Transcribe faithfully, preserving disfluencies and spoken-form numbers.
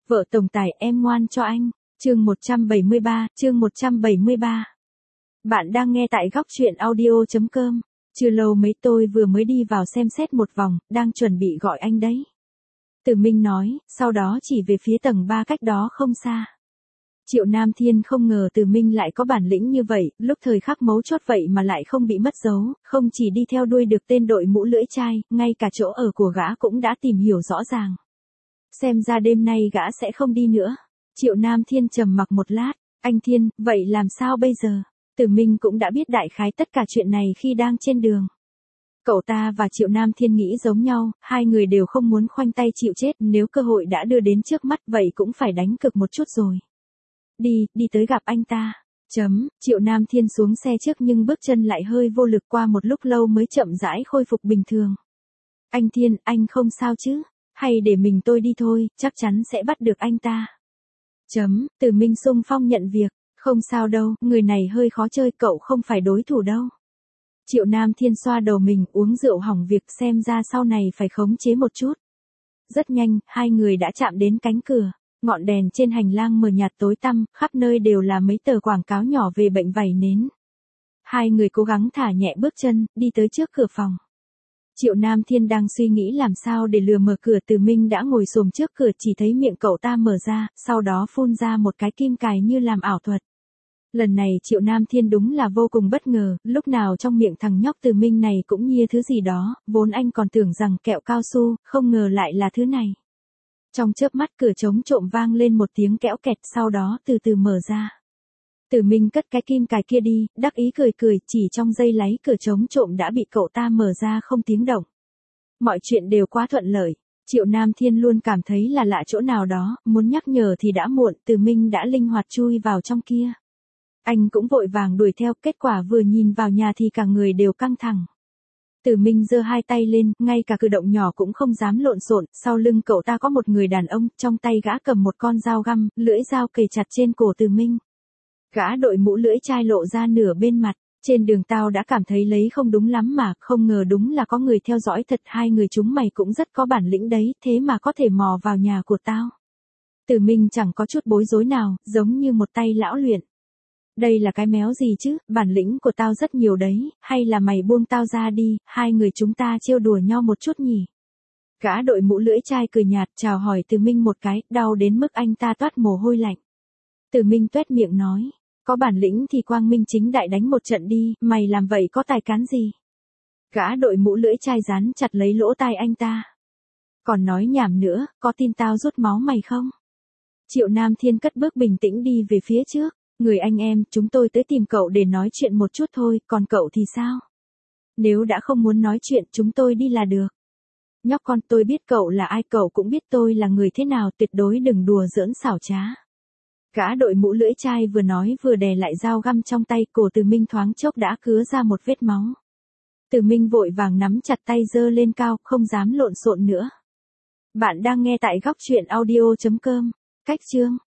Vợ tổng tài em ngoan cho anh. Chương một trăm bảy mươi ba, chương một trăm bảy mươi ba. Bạn đang nghe tại góc truyện audio chấm com. Chưa lâu mấy tôi vừa mới đi vào xem xét một vòng, đang chuẩn bị gọi anh đấy. Từ Minh nói, sau đó chỉ về phía tầng ba cách đó không xa. Triệu Nam Thiên không ngờ Từ Minh lại có bản lĩnh như vậy, lúc thời khắc mấu chốt vậy mà lại không bị mất dấu, không chỉ đi theo đuôi được tên đội mũ lưỡi chai, ngay cả chỗ ở của gã cũng đã tìm hiểu rõ ràng. Xem ra đêm nay gã sẽ không đi nữa. Triệu Nam Thiên trầm mặc một lát, anh Thiên, vậy làm sao bây giờ? Từ Minh cũng đã biết đại khái tất cả chuyện này khi đang trên đường. Cậu ta và Triệu Nam Thiên nghĩ giống nhau, hai người đều không muốn khoanh tay chịu chết, nếu cơ hội đã đưa đến trước mắt vậy cũng phải đánh cực một chút rồi. Đi, đi tới gặp anh ta. Chấm, Triệu Nam Thiên xuống xe trước nhưng bước chân lại hơi vô lực, qua một lúc lâu mới chậm rãi khôi phục bình thường. Anh Thiên, anh không sao chứ? Hay để mình tôi đi thôi, chắc chắn sẽ bắt được anh ta. Chấm, Từ Minh xung phong nhận việc. Không sao đâu, người này hơi khó chơi, cậu không phải đối thủ đâu. Triệu Nam Thiên xoa đầu mình, uống rượu hỏng việc, xem ra sau này phải khống chế một chút. Rất nhanh, hai người đã chạm đến cánh cửa. Ngọn đèn trên hành lang mờ nhạt tối tăm, khắp nơi đều là mấy tờ quảng cáo nhỏ về bệnh vảy nến. Hai người cố gắng thả nhẹ bước chân, đi tới trước cửa phòng. Triệu Nam Thiên đang suy nghĩ làm sao để lừa mở cửa, Từ Minh đã ngồi xổm trước cửa, chỉ thấy miệng cậu ta mở ra, sau đó phun ra một cái kim cài như làm ảo thuật. Lần này Triệu Nam Thiên đúng là vô cùng bất ngờ, lúc nào trong miệng thằng nhóc Từ Minh này cũng nhia thứ gì đó, vốn anh còn tưởng rằng kẹo cao su, không ngờ lại là thứ này. Trong chớp mắt cửa trống trộm vang lên một tiếng kẽo kẹt, sau đó từ từ mở ra. Từ Minh cất cái kim cài kia đi, đắc ý cười cười, chỉ trong giây láy cửa trống trộm đã bị cậu ta mở ra không tiếng động. Mọi chuyện đều quá thuận lợi. Triệu Nam Thiên luôn cảm thấy là lạ chỗ nào đó, muốn nhắc nhở thì đã muộn, Từ Minh đã linh hoạt chui vào trong kia. Anh cũng vội vàng đuổi theo, kết quả vừa nhìn vào nhà thì cả người đều căng thẳng. Từ Minh giơ hai tay lên, ngay cả cử động nhỏ cũng không dám lộn xộn, sau lưng cậu ta có một người đàn ông, trong tay gã cầm một con dao găm, lưỡi dao kề chặt trên cổ Từ Minh. Gã đội mũ lưỡi chai lộ ra nửa bên mặt, trên đường tao đã cảm thấy lấy không đúng lắm mà, không ngờ đúng là có người theo dõi thật, hai người chúng mày cũng rất có bản lĩnh đấy, thế mà có thể mò vào nhà của tao. Từ Minh chẳng có chút bối rối nào, giống như một tay lão luyện. Đây là cái méo gì chứ, bản lĩnh của tao rất nhiều đấy, hay là mày buông tao ra đi, hai người chúng ta trêu đùa nhau một chút nhỉ. Gã đội mũ lưỡi chai cười nhạt chào hỏi Từ Minh một cái, đau đến mức anh ta toát mồ hôi lạnh. Từ Minh tuét miệng nói, có bản lĩnh thì quang minh chính đại đánh một trận đi, mày làm vậy có tài cán gì. Gã đội mũ lưỡi chai dán chặt lấy lỗ tai anh ta. Còn nói nhảm nữa, có tin tao rút máu mày không? Triệu Nam Thiên cất bước bình tĩnh đi về phía trước. Người anh em, chúng tôi tới tìm cậu để nói chuyện một chút thôi, còn cậu thì sao? Nếu đã không muốn nói chuyện, chúng tôi đi là được. Nhóc con, tôi biết cậu là ai, cậu cũng biết tôi là người thế nào, tuyệt đối đừng đùa giỡn xảo trá. Gã đội mũ lưỡi chai vừa nói vừa đè lại dao găm trong tay, cổ Từ Minh thoáng chốc đã cứa ra một vết máu. Từ Minh vội vàng nắm chặt tay giơ lên cao, không dám lộn xộn nữa. Bạn đang nghe tại góc truyện audio chấm com. Cách chương